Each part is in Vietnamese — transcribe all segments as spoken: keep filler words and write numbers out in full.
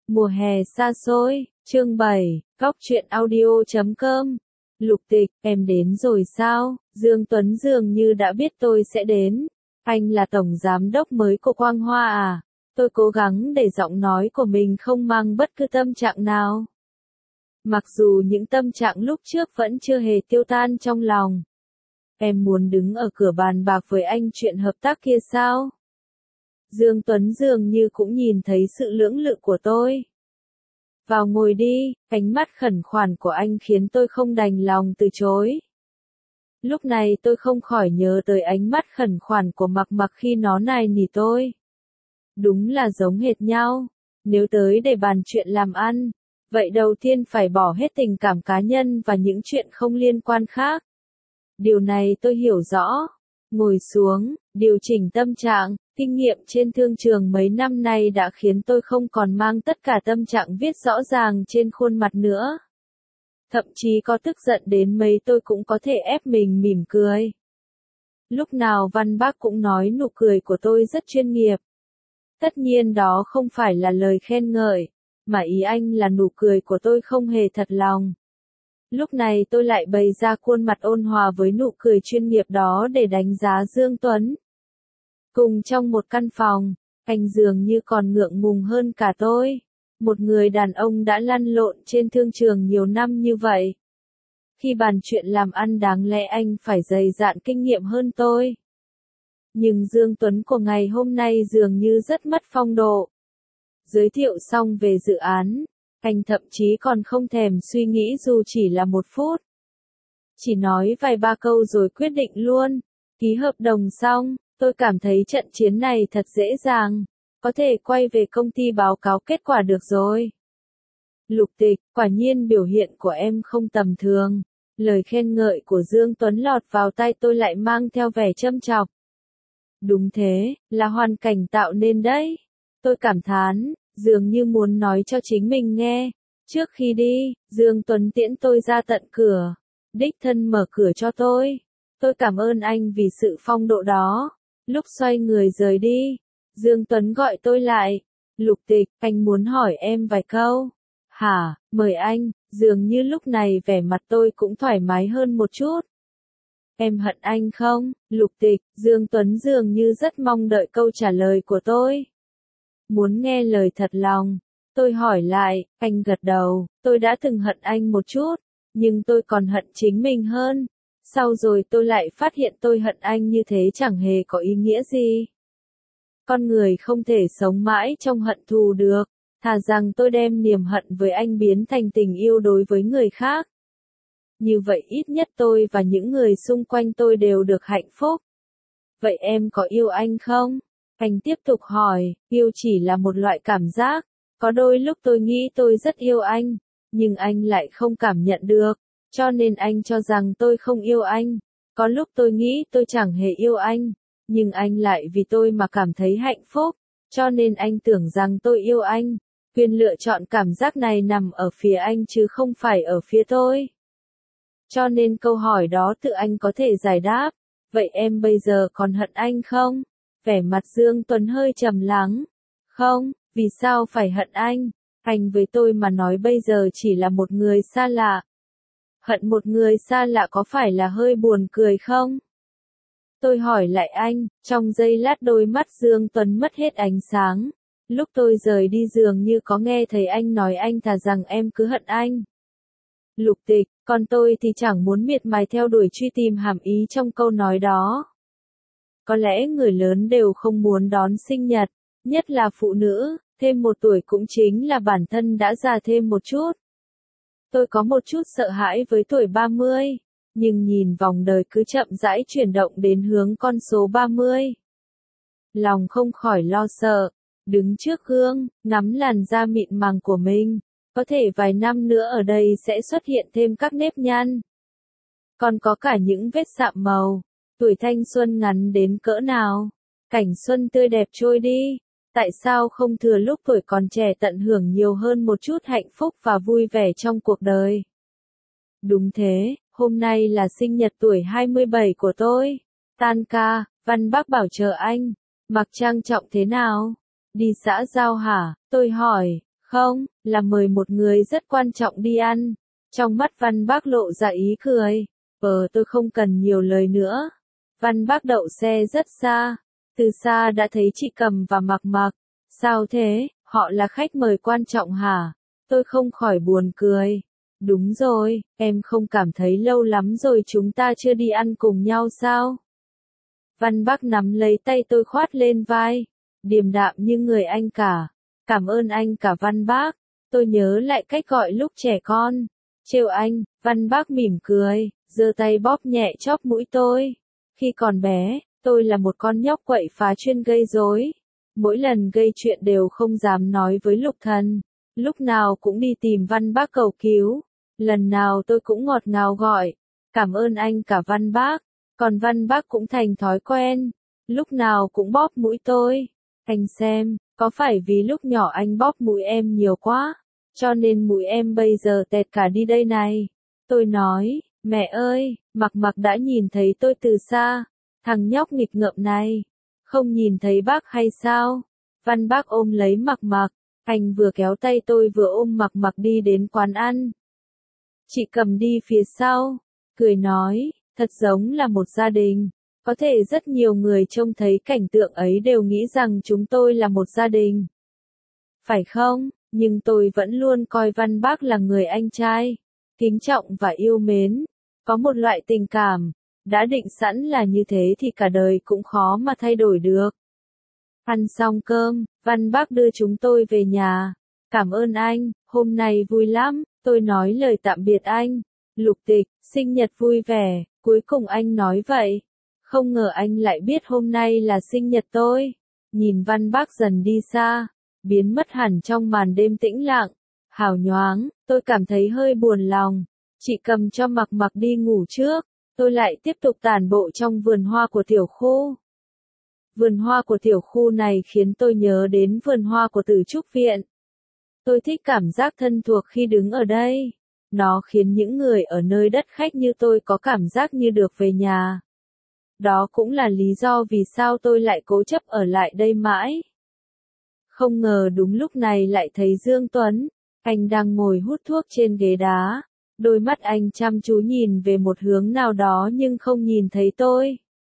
Mùa hè xa xôi, chương bảy, góc truyện audio chấm com. Lục Tịch, em đến rồi sao? Dương Tuấn dường như đã biết tôi sẽ đến. Anh là tổng giám đốc mới của Quang Hoa à? Tôi cố gắng để giọng nói của mình không mang bất cứ tâm trạng nào. Mặc dù những tâm trạng lúc trước vẫn chưa hề tiêu tan trong lòng. Em muốn đứng ở cửa bàn bạc với anh chuyện hợp tác kia sao? Dương Tuấn dường như cũng nhìn thấy sự lưỡng lự của tôi. Vào ngồi đi, ánh mắt khẩn khoản của anh khiến tôi không đành lòng từ chối. Lúc này tôi không khỏi nhớ tới ánh mắt khẩn khoản của Mặc Mặc khi nó nài nỉ tôi. Đúng là giống hệt nhau. Nếu tới để bàn chuyện làm ăn, vậy đầu tiên phải bỏ hết tình cảm cá nhân và những chuyện không liên quan khác. Điều này tôi hiểu rõ. Ngồi xuống, điều chỉnh tâm trạng, kinh nghiệm trên thương trường mấy năm nay đã khiến tôi không còn mang tất cả tâm trạng viết rõ ràng trên khuôn mặt nữa. Thậm chí có tức giận đến mấy tôi cũng có thể ép mình mỉm cười. Lúc nào Văn Bác cũng nói nụ cười của tôi rất chuyên nghiệp. Tất nhiên đó không phải là lời khen ngợi, mà ý anh là nụ cười của tôi không hề thật lòng. Lúc này tôi lại bày ra khuôn mặt ôn hòa với nụ cười chuyên nghiệp đó để đánh giá Dương Tuấn. Cùng trong một căn phòng, anh dường như còn ngượng ngùng hơn cả tôi. Một người đàn ông đã lăn lộn trên thương trường nhiều năm như vậy. Khi bàn chuyện làm ăn đáng lẽ anh phải dày dạn kinh nghiệm hơn tôi. Nhưng Dương Tuấn của ngày hôm nay dường như rất mất phong độ. Giới thiệu xong về dự án, anh thậm chí còn không thèm suy nghĩ dù chỉ là một phút. Chỉ nói vài ba câu rồi quyết định luôn. Ký hợp đồng xong, tôi cảm thấy trận chiến này thật dễ dàng. Có thể quay về công ty báo cáo kết quả được rồi. Lục Tịch, quả nhiên biểu hiện của em không tầm thường. Lời khen ngợi của Dương Tuấn lọt vào tai tôi lại mang theo vẻ châm chọc. Đúng thế, là hoàn cảnh tạo nên đấy. Tôi cảm thán, dường như muốn nói cho chính mình nghe. Trước khi đi, Dương Tuấn tiễn tôi ra tận cửa. Đích thân mở cửa cho tôi. Tôi cảm ơn anh vì sự phong độ đó. Lúc xoay người rời đi, Dương Tuấn gọi tôi lại. Lục Tịch, anh muốn hỏi em vài câu. Hả, mời anh. Dường như lúc này vẻ mặt tôi cũng thoải mái hơn một chút. Em hận anh không? Lục Tịch, Dương Tuấn dường như rất mong đợi câu trả lời của tôi. Muốn nghe lời thật lòng. Tôi hỏi lại, anh gật đầu, tôi đã từng hận anh một chút, nhưng tôi còn hận chính mình hơn. Sau rồi tôi lại phát hiện tôi hận anh như thế chẳng hề có ý nghĩa gì. Con người không thể sống mãi trong hận thù được, thà rằng tôi đem niềm hận với anh biến thành tình yêu đối với người khác. Như vậy ít nhất tôi và những người xung quanh tôi đều được hạnh phúc. Vậy em có yêu anh không? Anh tiếp tục hỏi, yêu chỉ là một loại cảm giác. Có đôi lúc tôi nghĩ tôi rất yêu anh, nhưng anh lại không cảm nhận được, cho nên anh cho rằng tôi không yêu anh. Có lúc tôi nghĩ tôi chẳng hề yêu anh, nhưng anh lại vì tôi mà cảm thấy hạnh phúc, cho nên anh tưởng rằng tôi yêu anh. Quyền lựa chọn cảm giác này nằm ở phía anh chứ không phải ở phía tôi. Cho nên câu hỏi đó tự anh có thể giải đáp. Vậy em bây giờ còn hận anh không? Vẻ mặt Dương Tuấn hơi trầm lắng. Không, vì sao phải hận anh? Anh với tôi mà nói bây giờ chỉ là một người xa lạ. Hận một người xa lạ có phải là hơi buồn cười không? Tôi hỏi lại anh, trong giây lát đôi mắt Dương Tuấn mất hết ánh sáng. Lúc tôi rời đi dường như có nghe thấy anh nói anh thà rằng em cứ hận anh. Lục Tịch, còn tôi thì chẳng muốn miệt mài theo đuổi truy tìm hàm ý trong câu nói đó. Có lẽ người lớn đều không muốn đón sinh nhật, nhất là phụ nữ, thêm một tuổi cũng chính là bản thân đã già thêm một chút. Tôi có một chút sợ hãi với tuổi ba mươi, nhưng nhìn vòng đời cứ chậm rãi chuyển động đến hướng con số ba mươi. Lòng không khỏi lo sợ, đứng trước gương, ngắm làn da mịn màng của mình. Có thể vài năm nữa ở đây sẽ xuất hiện thêm các nếp nhăn. Còn có cả những vết sạm màu. Tuổi thanh xuân ngắn đến cỡ nào? Cảnh xuân tươi đẹp trôi đi. Tại sao không thừa lúc tuổi còn trẻ tận hưởng nhiều hơn một chút hạnh phúc và vui vẻ trong cuộc đời? Đúng thế, hôm nay là sinh nhật tuổi hai mươi bảy của tôi. Tan ca, Văn Bác bảo chờ anh. Mặc trang trọng thế nào? Đi xã giao hả? Tôi hỏi. Không, là mời một người rất quan trọng đi ăn. Trong mắt Văn Bác lộ ra ý cười. Ờ tôi không cần nhiều lời nữa. Văn Bác đậu xe rất xa. Từ xa đã thấy chị Cầm và Mặc Mặc. Sao thế, họ là khách mời quan trọng hả? Tôi không khỏi buồn cười. Đúng rồi, em không cảm thấy lâu lắm rồi chúng ta chưa đi ăn cùng nhau sao? Văn Bác nắm lấy tay tôi khoát lên vai. Điềm đạm như người anh cả. Cảm ơn anh cả Văn Bác. Tôi nhớ lại cách gọi lúc trẻ con. Trêu anh, Văn Bác mỉm cười, giơ tay bóp nhẹ chóp mũi tôi. Khi còn bé, tôi là một con nhóc quậy phá chuyên gây rối. Mỗi lần gây chuyện đều không dám nói với Lục Thần. Lúc nào cũng đi tìm Văn Bác cầu cứu. Lần nào tôi cũng ngọt ngào gọi. Cảm ơn anh cả Văn Bác. Còn Văn Bác cũng thành thói quen. Lúc nào cũng bóp mũi tôi. Anh xem, có phải vì lúc nhỏ anh bóp mũi em nhiều quá, cho nên mũi em bây giờ tẹt cả đi đây này. Tôi nói, mẹ ơi, Mặc Mặc đã nhìn thấy tôi từ xa. Thằng nhóc nghịch ngợm này. Không nhìn thấy bác hay sao? Văn Bác ôm lấy Mặc Mặc. Anh vừa kéo tay tôi vừa ôm Mặc Mặc đi đến quán ăn. Chị Cầm đi phía sau. Cười nói, thật giống là một gia đình. Có thể rất nhiều người trông thấy cảnh tượng ấy đều nghĩ rằng chúng tôi là một gia đình. Phải không? Nhưng tôi vẫn luôn coi Văn Bác là người anh trai. Kính trọng và yêu mến. Có một loại tình cảm. Đã định sẵn là như thế thì cả đời cũng khó mà thay đổi được. Ăn xong cơm, Văn Bác đưa chúng tôi về nhà. Cảm ơn anh, hôm nay vui lắm. Tôi nói lời tạm biệt anh. Lục Tịch, sinh nhật vui vẻ. Cuối cùng anh nói vậy. Không ngờ anh lại biết hôm nay là sinh nhật tôi. Nhìn Văn Bác dần đi xa, biến mất hẳn trong màn đêm tĩnh lặng. Hào nhoáng, tôi cảm thấy hơi buồn lòng. Chị Cầm cho Mặc Mặc đi ngủ trước. Tôi lại tiếp tục tản bộ trong vườn hoa của tiểu khu. Vườn hoa của tiểu khu này khiến tôi nhớ đến vườn hoa của Tử Trúc Viện. Tôi thích cảm giác thân thuộc khi đứng ở đây. Nó khiến những người ở nơi đất khách như tôi có cảm giác như được về nhà. Đó cũng là lý do vì sao tôi lại cố chấp ở lại đây mãi. Không ngờ đúng lúc này lại thấy Dương Tuấn. Anh đang ngồi hút thuốc trên ghế đá. Đôi mắt anh chăm chú nhìn về một hướng nào đó nhưng không nhìn thấy tôi.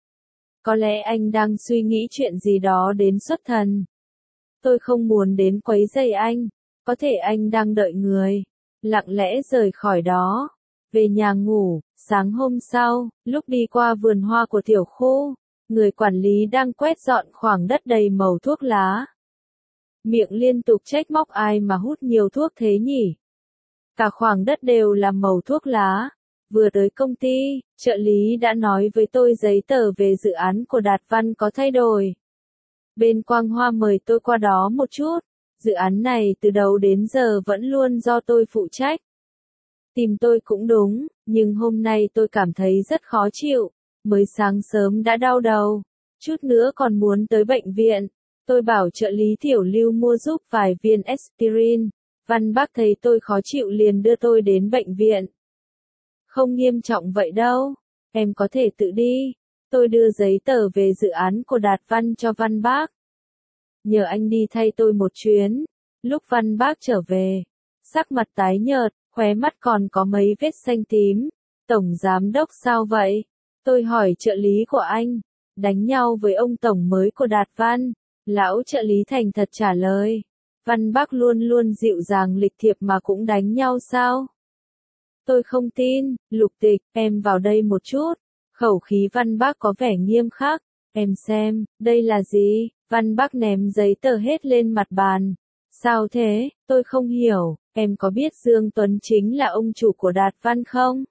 Có lẽ anh đang suy nghĩ chuyện gì đó đến xuất thần. Tôi không muốn đến quấy rầy anh. Có thể anh đang đợi người. Lặng lẽ rời khỏi đó. Về nhà ngủ, sáng hôm sau, lúc đi qua vườn hoa của tiểu khu, người quản lý đang quét dọn khoảng đất đầy màu thuốc lá. Miệng liên tục trách móc ai mà hút nhiều thuốc thế nhỉ? Cả khoảng đất đều là màu thuốc lá. Vừa tới công ty, trợ lý đã nói với tôi giấy tờ về dự án của Đạt Văn có thay đổi. Bên Quang Hoa mời tôi qua đó một chút. Dự án này từ đầu đến giờ vẫn luôn do tôi phụ trách. Tìm tôi cũng đúng, nhưng hôm nay tôi cảm thấy rất khó chịu. Mới sáng sớm đã đau đầu. Chút nữa còn muốn tới bệnh viện. Tôi bảo trợ lý Tiểu Lưu mua giúp vài viên aspirin. Văn Bác thấy tôi khó chịu liền đưa tôi đến bệnh viện. Không nghiêm trọng vậy đâu. Em có thể tự đi. Tôi đưa giấy tờ về dự án của Đạt Văn cho Văn Bác. Nhờ anh đi thay tôi một chuyến. Lúc Văn Bác trở về, sắc mặt tái nhợt, khóe mắt còn có mấy vết xanh tím. Tổng giám đốc sao vậy? Tôi hỏi trợ lý của anh. Đánh nhau với ông tổng mới của Đạt Văn. Lão trợ lý thành thật trả lời. Văn Bác luôn luôn dịu dàng lịch thiệp mà cũng đánh nhau sao? Tôi không tin. Lục Tịch, em vào đây một chút. Khẩu khí Văn Bác có vẻ nghiêm khắc. Em xem, đây là gì? Văn Bác ném giấy tờ hết lên mặt bàn. Sao thế? Tôi không hiểu. Em có biết Dương Tuấn chính là ông chủ của Đạt Văn không?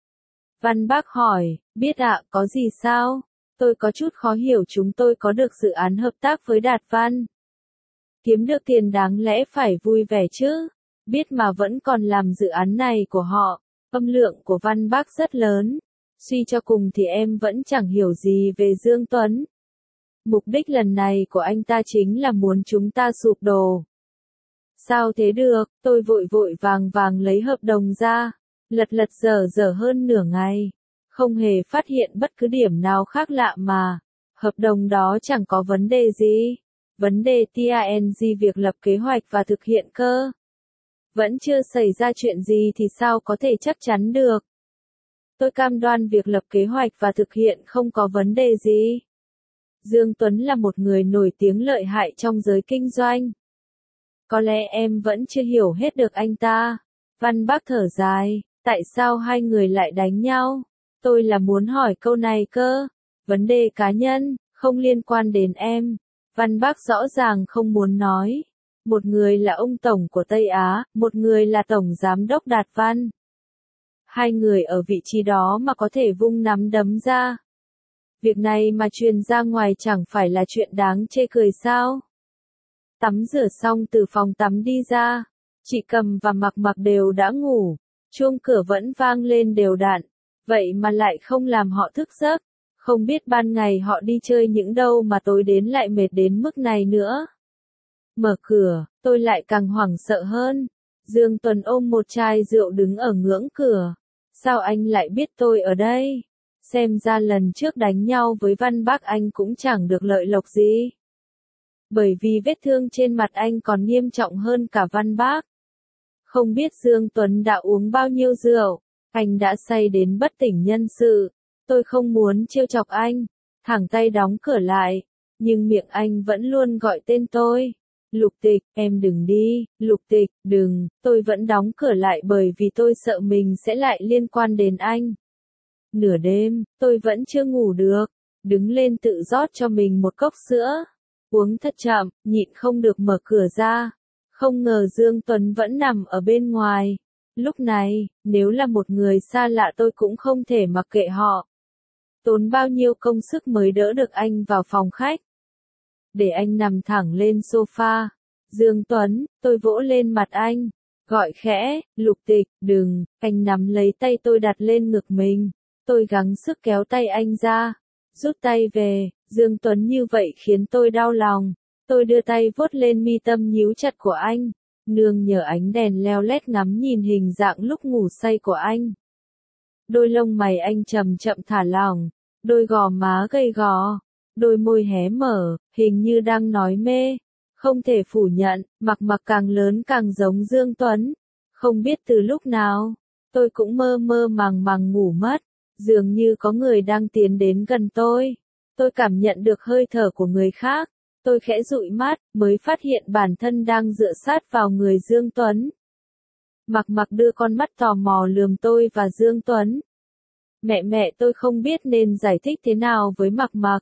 Văn Bác hỏi. Biết ạ, có gì sao? Tôi có chút khó hiểu, chúng tôi có được dự án hợp tác với Đạt Văn. Kiếm được tiền đáng lẽ phải vui vẻ chứ. Biết mà vẫn còn làm dự án này của họ. Âm lượng của Văn Bác rất lớn. Suy cho cùng thì em vẫn chẳng hiểu gì về Dương Tuấn. Mục đích lần này của anh ta chính là muốn chúng ta sụp đổ. Sao thế được? Tôi vội vội vàng vàng lấy hợp đồng ra. Lật lật dở dở hơn nửa ngày. Không hề phát hiện bất cứ điểm nào khác lạ mà. Hợp đồng đó chẳng có vấn đề gì. Vấn đề tê a en giê việc lập kế hoạch và thực hiện cơ. Vẫn chưa xảy ra chuyện gì thì sao có thể chắc chắn được. Tôi cam đoan việc lập kế hoạch và thực hiện không có vấn đề gì. Dương Tuấn là một người nổi tiếng lợi hại trong giới kinh doanh. Có lẽ em vẫn chưa hiểu hết được anh ta. Văn Bác thở dài, tại sao hai người lại đánh nhau? Tôi là muốn hỏi câu này cơ. Vấn đề cá nhân, không liên quan đến em. Văn Bác rõ ràng không muốn nói. Một người là ông Tổng của Tây Á, một người là Tổng Giám đốc Đạt Văn. Hai người ở vị trí đó mà có thể vung nắm đấm ra. Việc này mà truyền ra ngoài chẳng phải là chuyện đáng chê cười sao? Tắm rửa xong từ phòng tắm đi ra, chị Cầm và Mặc Mặc đều đã ngủ, chuông cửa vẫn vang lên đều đặn, vậy mà lại không làm họ thức giấc, không biết ban ngày họ đi chơi những đâu mà tối đến lại mệt đến mức này nữa. Mở cửa, tôi lại càng hoảng sợ hơn. Dương Tuấn ôm một chai rượu đứng ở ngưỡng cửa. Sao anh lại biết tôi ở đây? Xem ra lần trước đánh nhau với Văn Bác anh cũng chẳng được lợi lộc gì. Bởi vì vết thương trên mặt anh còn nghiêm trọng hơn cả Văn Bác. Không biết Dương Tuấn đã uống bao nhiêu rượu, anh đã say đến bất tỉnh nhân sự. Tôi không muốn trêu chọc anh, thẳng tay đóng cửa lại, nhưng miệng anh vẫn luôn gọi tên tôi. Lục Tịch, em đừng đi, Lục Tịch, đừng, tôi vẫn đóng cửa lại bởi vì tôi sợ mình sẽ lại liên quan đến anh. Nửa đêm, tôi vẫn chưa ngủ được, đứng lên tự rót cho mình một cốc sữa, uống thật chậm, nhịn không được mở cửa ra. Không ngờ Dương Tuấn vẫn nằm ở bên ngoài. Lúc này, nếu là một người xa lạ tôi cũng không thể mặc kệ họ. Tốn bao nhiêu công sức mới đỡ được anh vào phòng khách. Để anh nằm thẳng lên sofa. Dương Tuấn, tôi vỗ lên mặt anh, gọi khẽ, Lục Tịch, đừng, anh nắm lấy tay tôi đặt lên ngực mình. Tôi gắng sức kéo tay anh ra, rút tay về, Dương Tuấn như vậy khiến tôi đau lòng. Tôi đưa tay vuốt lên mi tâm nhíu chặt của anh, nương nhờ ánh đèn leo lét ngắm nhìn hình dạng lúc ngủ say của anh. Đôi lông mày anh chậm chậm thả lỏng, đôi gò má gầy gò, đôi môi hé mở, hình như đang nói mê. Không thể phủ nhận, Mặc Mặc càng lớn càng giống Dương Tuấn. Không biết từ lúc nào, tôi cũng mơ mơ màng màng ngủ mất, dường như có người đang tiến đến gần tôi. Tôi cảm nhận được hơi thở của người khác. Tôi khẽ dụi mắt, mới phát hiện bản thân đang dựa sát vào người Dương Tuấn. Mặc Mặc đưa con mắt tò mò lườm tôi và Dương Tuấn. Mẹ mẹ tôi không biết nên giải thích thế nào với Mặc Mặc.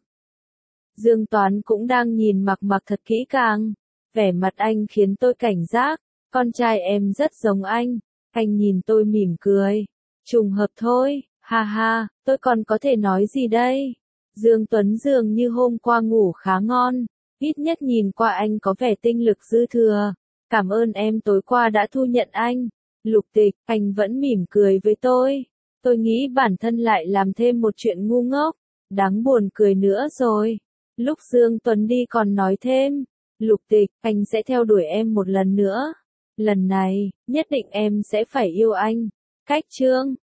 Dương Tuấn cũng đang nhìn Mặc Mặc thật kỹ càng. Vẻ mặt anh khiến tôi cảnh giác. Con trai em rất giống anh. Anh nhìn tôi mỉm cười. Trùng hợp thôi, ha ha, tôi còn có thể nói gì đây? Dương Tuấn dường như hôm qua ngủ khá ngon. Ít nhất nhìn qua anh có vẻ tinh lực dư thừa. Cảm ơn em tối qua đã thu nhận anh. Lục Tịch, anh vẫn mỉm cười với tôi. Tôi nghĩ bản thân lại làm thêm một chuyện ngu ngốc. Đáng buồn cười nữa rồi. Lúc Dương Tuấn đi còn nói thêm. Lục Tịch, anh sẽ theo đuổi em một lần nữa. Lần này, nhất định em sẽ phải yêu anh. Cách chương